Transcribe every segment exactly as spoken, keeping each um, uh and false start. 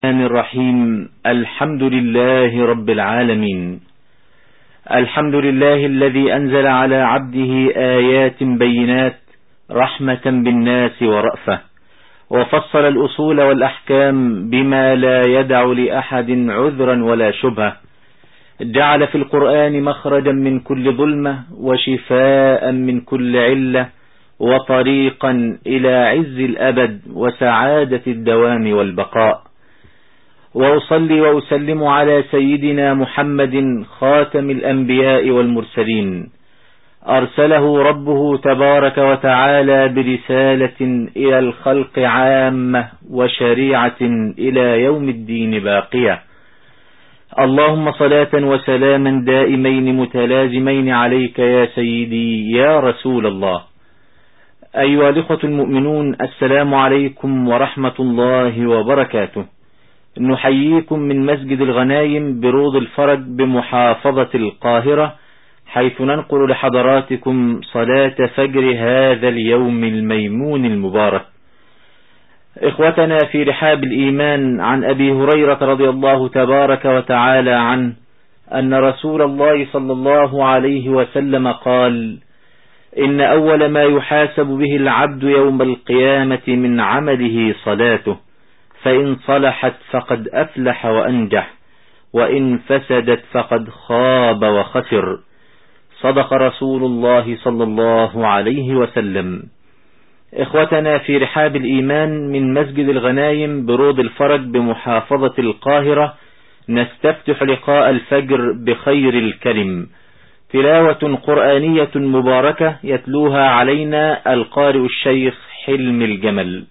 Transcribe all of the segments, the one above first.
الرحمن الرحيم. الحمد لله رب العالمين. الحمد لله الذي أنزل على عبده آيات بينات رحمة بالناس ورأفة، وفصل الأصول والأحكام بما لا يدع لأحد عذرا ولا شبهة. جعل في القرآن مخرجا من كل ظلمة وشفاء من كل علة وطريقا إلى عز الأبد وسعادة الدوام والبقاء. وأصلي وأسلم على سيدنا محمد خاتم الأنبياء والمرسلين، أرسله ربه تبارك وتعالى برسالة إلى الخلق عامة وشريعة إلى يوم الدين باقية. اللهم صلاة وسلاما دائمين متلازمين عليك يا سيدي يا رسول الله. أيها الإخوة المؤمنون، السلام عليكم ورحمة الله وبركاته. نحييكم من مسجد الغنايم بروض الفرج بمحافظة القاهرة، حيث ننقل لحضراتكم صلاة فجر هذا اليوم الميمون المبارك. إخوتنا في رحاب الإيمان، عن أبي هريرة رضي الله تبارك وتعالى عنه أن رسول الله صلى الله عليه وسلم قال: إن أول ما يحاسب به العبد يوم القيامة من عمله صلاته، فإن صلحت فقد أفلح وأنجح، وإن فسدت فقد خاب وخسر. صدق رسول الله صلى الله عليه وسلم. إخوتنا في رحاب الإيمان، من مسجد الغنايم بروض الفرج بمحافظة القاهرة، نستفتح لقاء الفجر بخير الكلم، تلاوة قرآنية مباركة يتلوها علينا القارئ الشيخ حلم الجمل.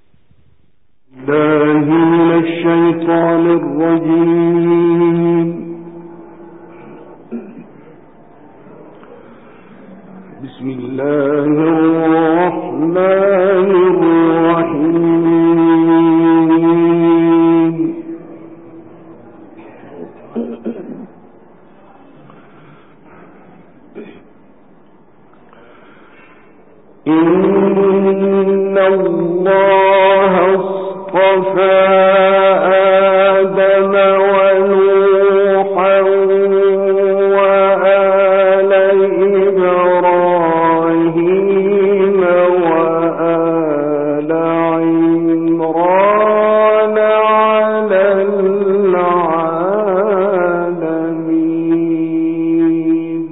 الله من الشيطان الرجيم. بسم الله الرحمن الرحيم. إن الله اصطفى آدم ونوحا وآل إبراهيم وآل عمران على العالمين.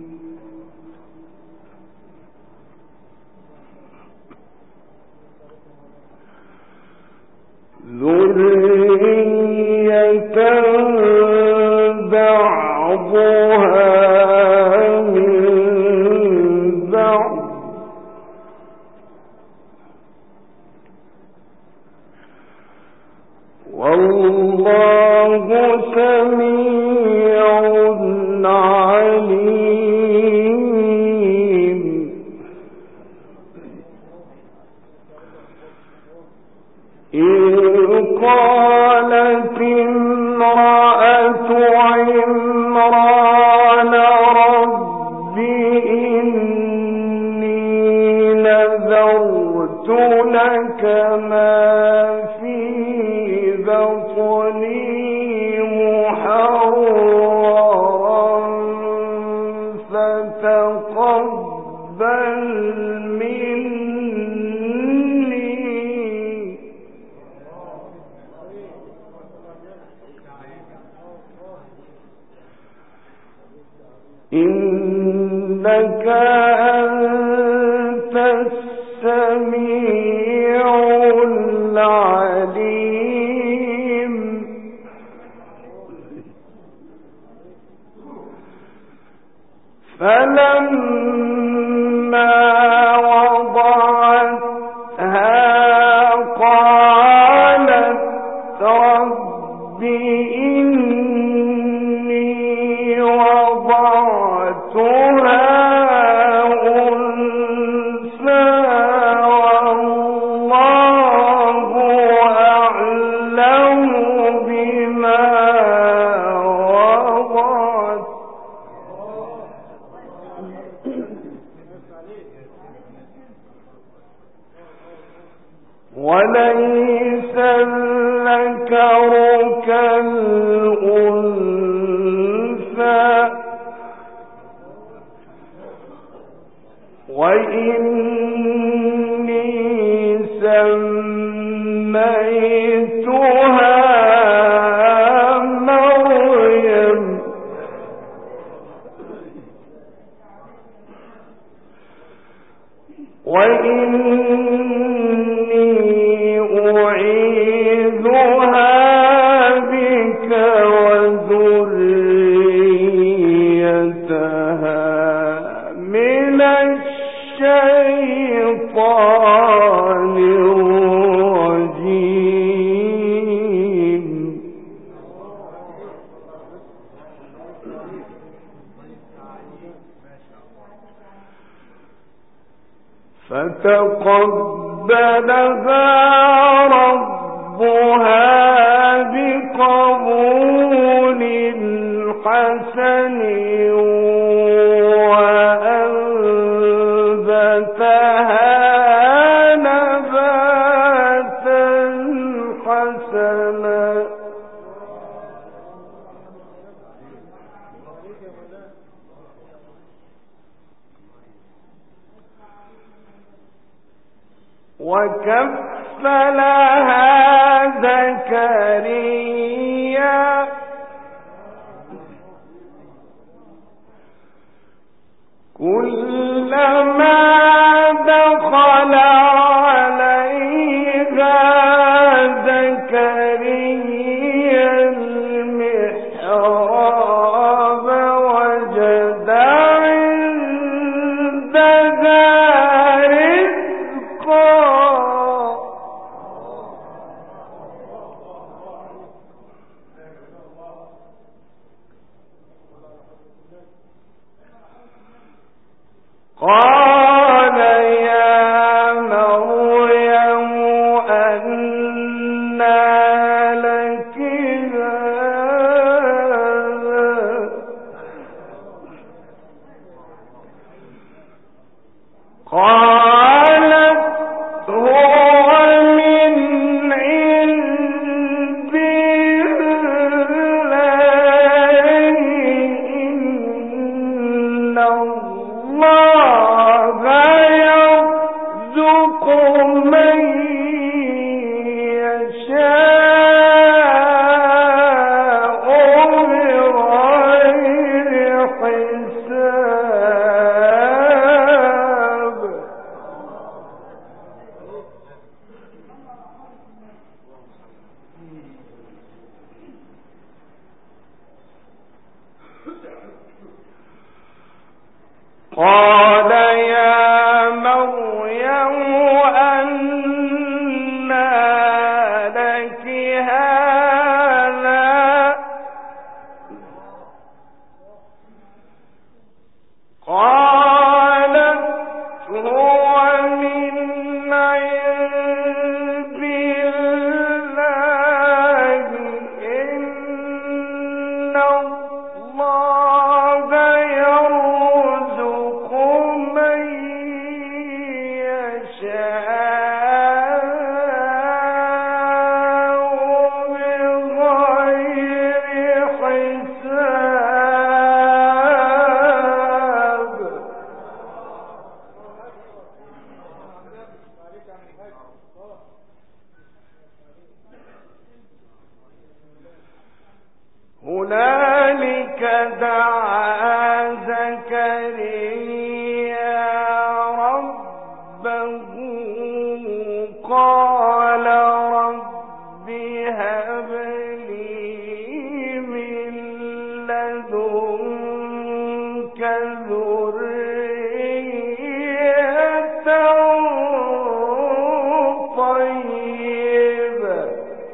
ذرية بعضها من بعض، والله سميع عليم. قالت امرأة عمران رب إني نذرت لك ما في بطني محررا فتقبل إنك أنت السميع العليم. فلما وضعتها قالت رب إني وضعتها أنثى والله أعلم بما وضعت وليس الذكر كالأنثى وإني سميتها مريم وإني أعيذها بك وذريتها من الشيطان الرجيم. فتقبلها ربها بقبول حسن وأنبتها نباتا حسنا. وكفلها زكريا كلما دخل عليها زكريا المحراب وجد عندها قال يا مريم أنى لك هذا قالت هو من عند الله إن الله يرزق من يشاء بغير حساب. قال يا مريم أنى لك هذا قالت هو من عند الله إن الله يرزق من يشاء بغير حساب. هنالك دعا زكريا ربه قال رب هب لي من لدنك ذرية طيبة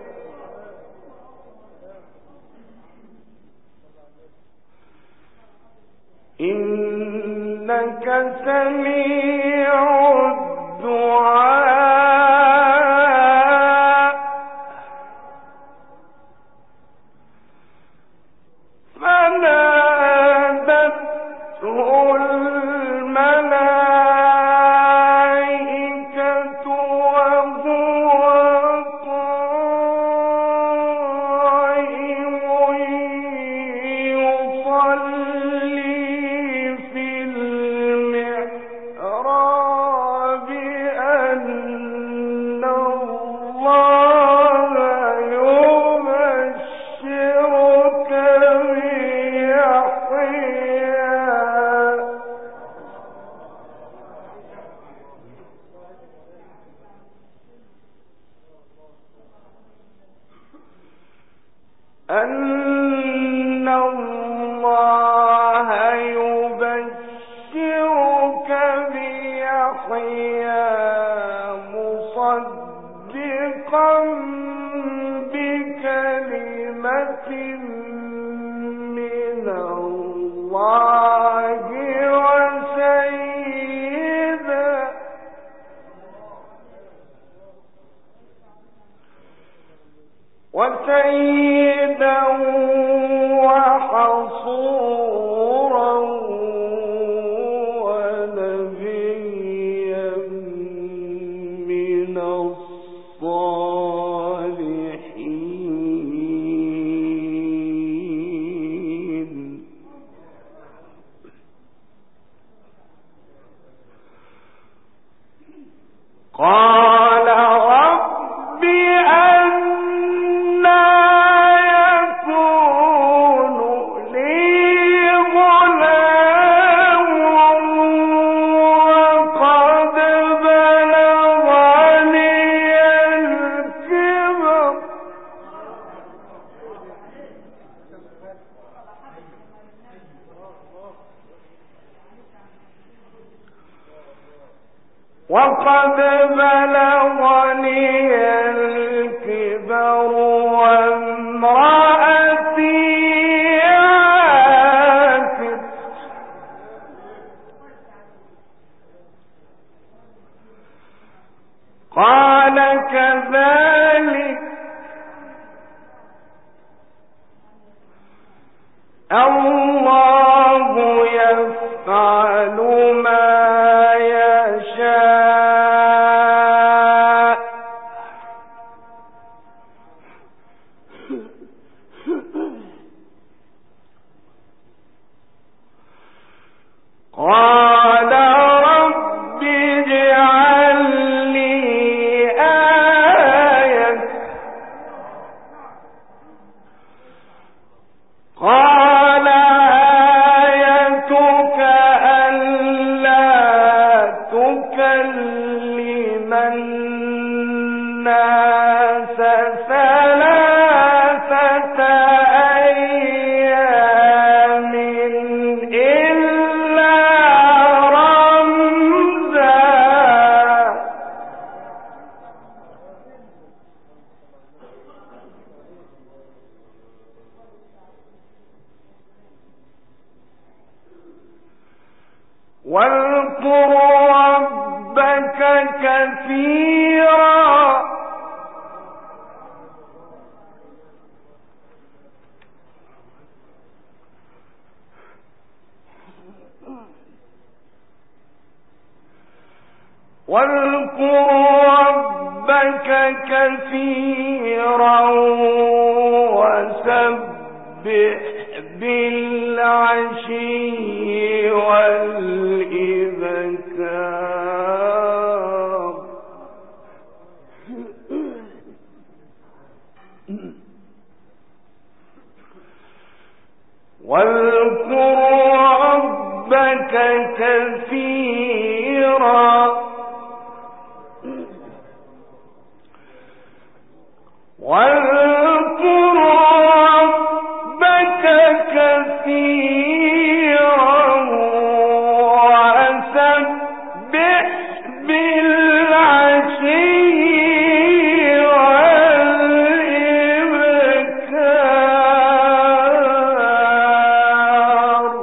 إنك سميع الدعاء. فنادته الملائكة وهو قائم أن الله يبشرك بيحيى مصدقا بكلمة من الله وسيدا وسيدا وحصورا ونبيا من الصالحين. قال رب أنى يكون لي غلام وقد بلغني الكبر وقد بلغني الكبر وامرأتي عاقر. قال كذلك الله يفعل ما يشاء. قال رب اجعل لي آية. قال آيتك ألا تكلم الناس ثلاثة أيام إلا رمزا. واذكر ربك كثيرا واذكر ربك كثيرا وسبح بالعشي والإبكار. واذكر ربك كثيرا واذكر ربك كثيرا وسبح بالعشي والإبكار.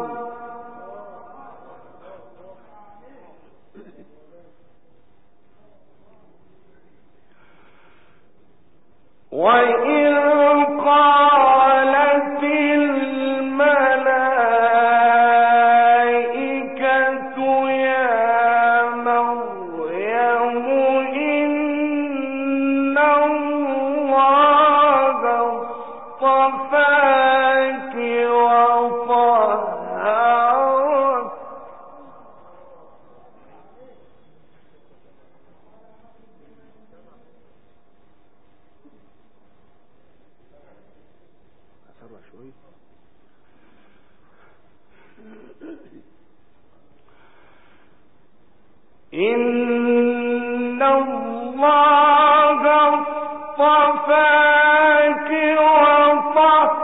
وإذ قالت الملائكة يا مريم إن الله اصطفاك وطهرك. إن الله اصطفاك وطهرك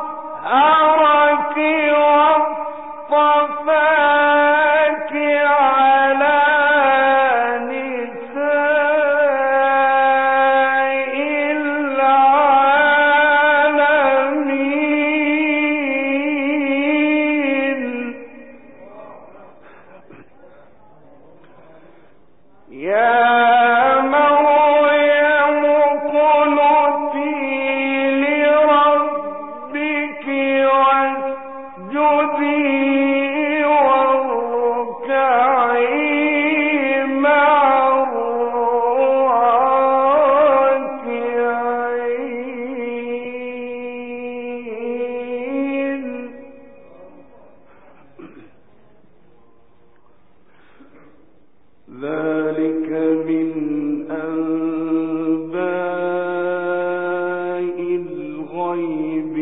الغيب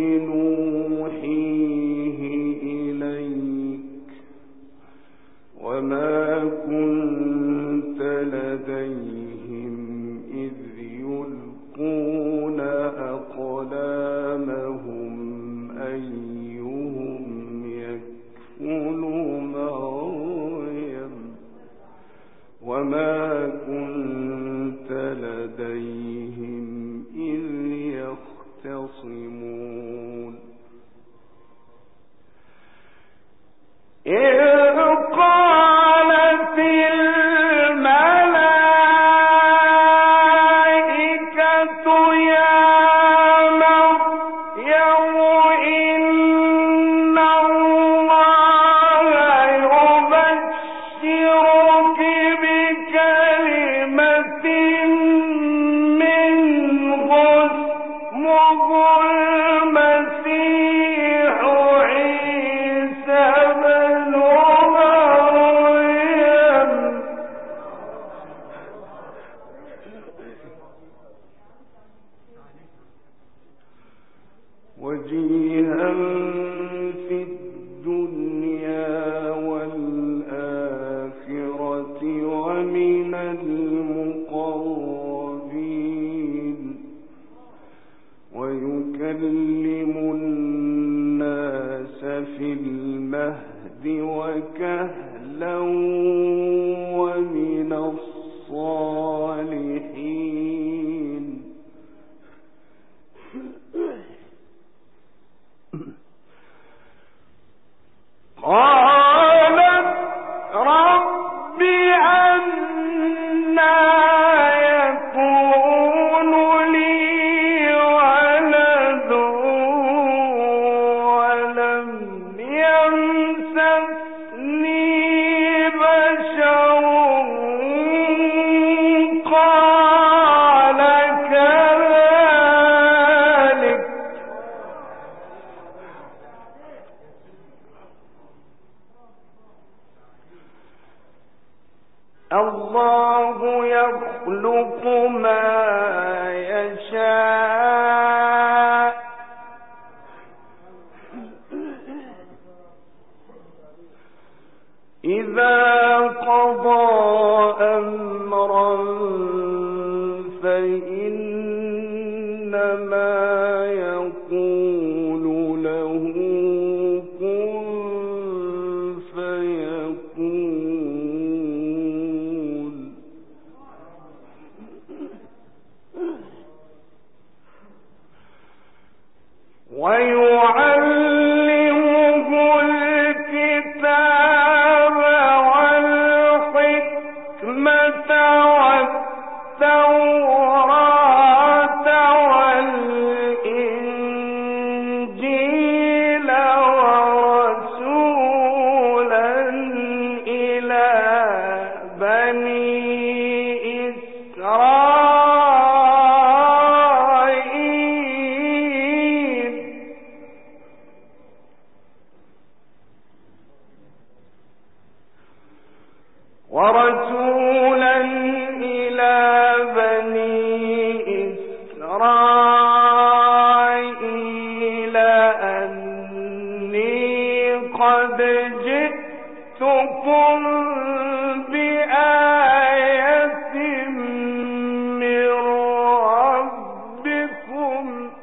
نوحيه إليك وما كنت لديهم إذ يلقون أقلامهم أيهم يكفل مريم وما كنت لديهم إذ يختصمون إذ قالت الملائكة يا مريم إن الله يبشرك بكلمة منه اسمه المسيح عيسى بن مريم وجيها في الدنيا والآخرة ومن المقربين ويكلم الناس في المهد وكهلا ومن الصالحين قالت رب أنى يكون لي ولد ولم يمسسني بشر قال كذلك الله يخلق ما يشاء إذا قضى أمرا فإنما يقول له كن فيكون ويعلمه الكتاب والحكمة والتوراة والإنجيل ورسولا إلى بني إسرائيل ورسولا إلى بني إسرائيل أني قد جئتكم بآية من ربكم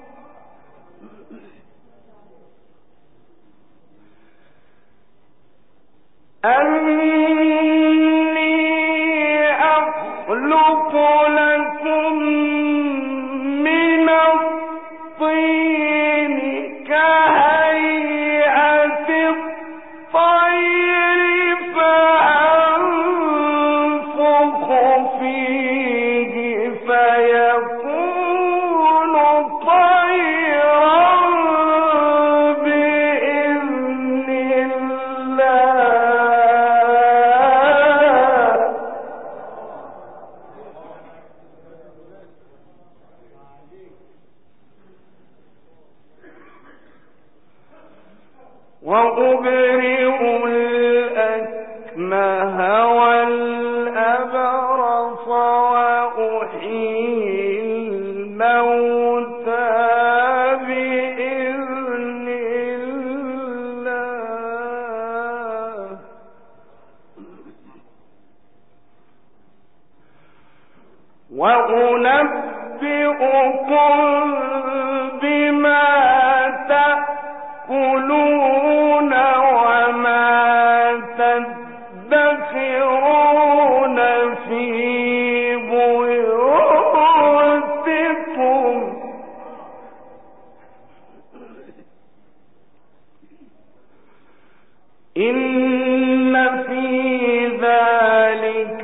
أني أخلق لكم من الطين كهيئة الطير فأنفخ فيه فيكون طيرا بإذن الله وأبرئ الأكمه والأبرص وأحيي الموتى بإذن تأكلون وما تدخرون في بيوتكم إن في ذلك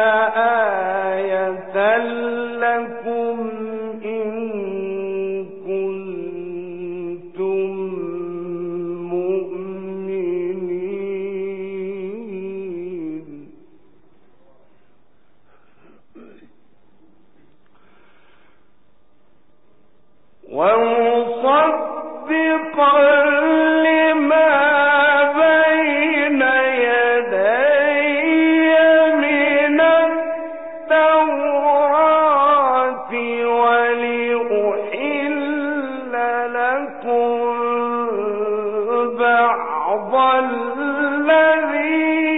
لآية لكم إن كنتم مؤمنين ومصدقا لما بين يدي من التوراة ولأحل لكم بعض الذي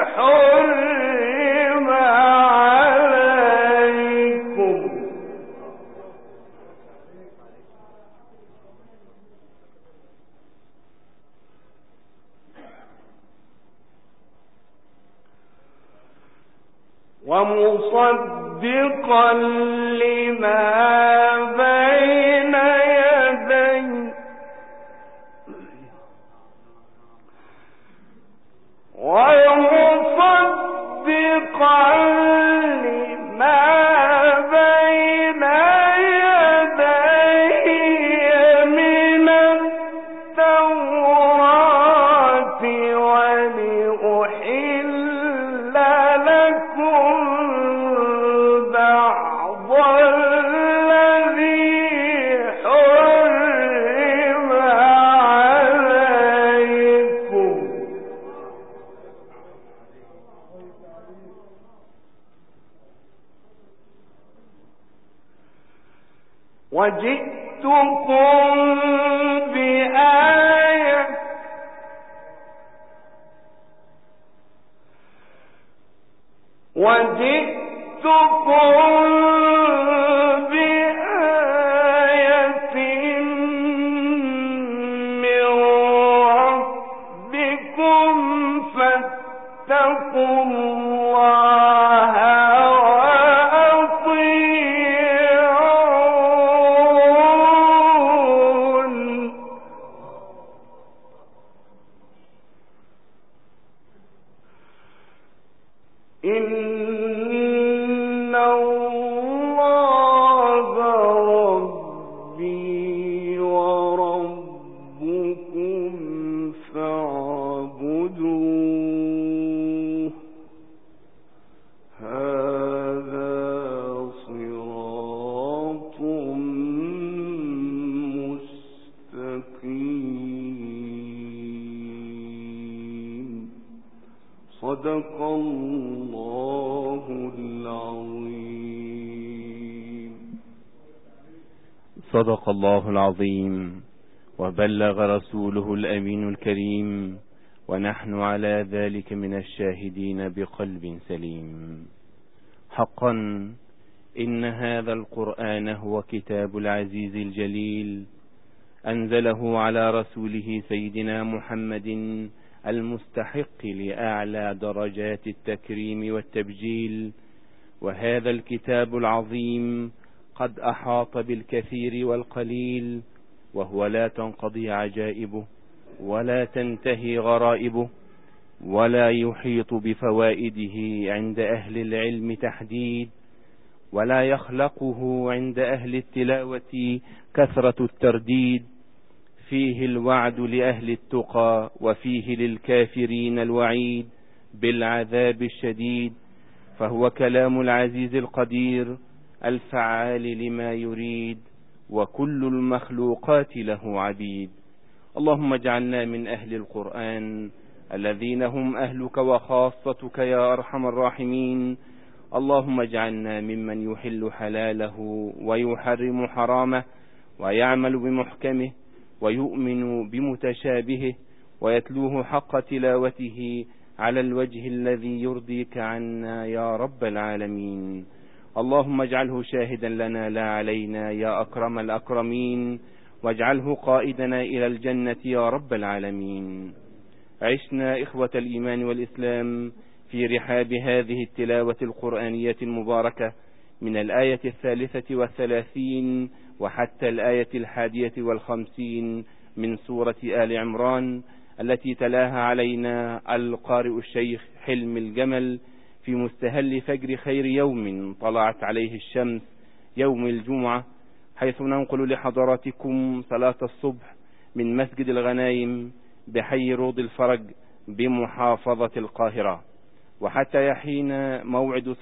حرم عليكم ومصدقا لما بين يدي ومصدقا لما بين يدي من التوراة ولأحل لكم بعض الذي حرم عليكم وجئتكم بآية وجئتكم بآية من ربكم فاتقوا الله وأطيعون إن الله ربي وربكم فاعبدوه هذا صراط مستقيم صدق الله العظيم. صدق الله العظيم وبلغ رسوله الأمين الكريم ونحن على ذلك من الشاهدين بقلب سليم. حقا إن هذا القرآن هو كتاب العزيز الجليل أنزله على رسوله سيدنا محمد المستحق لأعلى درجات التكريم والتبجيل. وهذا الكتاب العظيم قد أحاط بالكثير والقليل وهو لا تنقضي عجائبه ولا تنتهي غرائبه ولا يحيط بفوائده عند أهل العلم تحديد ولا يخلقه عند أهل التلاوة كثرة الترديد. فيه الوعد لأهل التقى وفيه للكافرين الوعيد بالعذاب الشديد. فهو كلام العزيز القدير الفعال لما يريد وكل المخلوقات له عبيد. اللهم اجعلنا من أهل القرآن الذين هم أهلك وخاصتك يا أرحم الراحمين. اللهم اجعلنا ممن يحل حلاله ويحرم حرامه ويعمل بمحكمه ويؤمن بمتشابهه ويتلوه حق تلاوته على الوجه الذي يرضيك عنا يا رب العالمين. اللهم اجعله شاهدا لنا لا علينا يا أكرم الأكرمين، واجعله قائدنا إلى الجنة يا رب العالمين. عشنا إخوة الإيمان والإسلام في رحاب هذه التلاوة القرآنية المباركة من الآية الثالثة والثلاثين وحتى الآية الحادية والخمسين من سورة آل عمران، التي تلاها علينا القارئ الشيخ حلم الجمل في مستهل فجر خير يوم طلعت عليه الشمس يوم الجمعة، حيث ننقل لحضراتكم صلاة الصبح من مسجد الغنايم بحي روض الفرج بمحافظة القاهرة، وحتى يحين موعد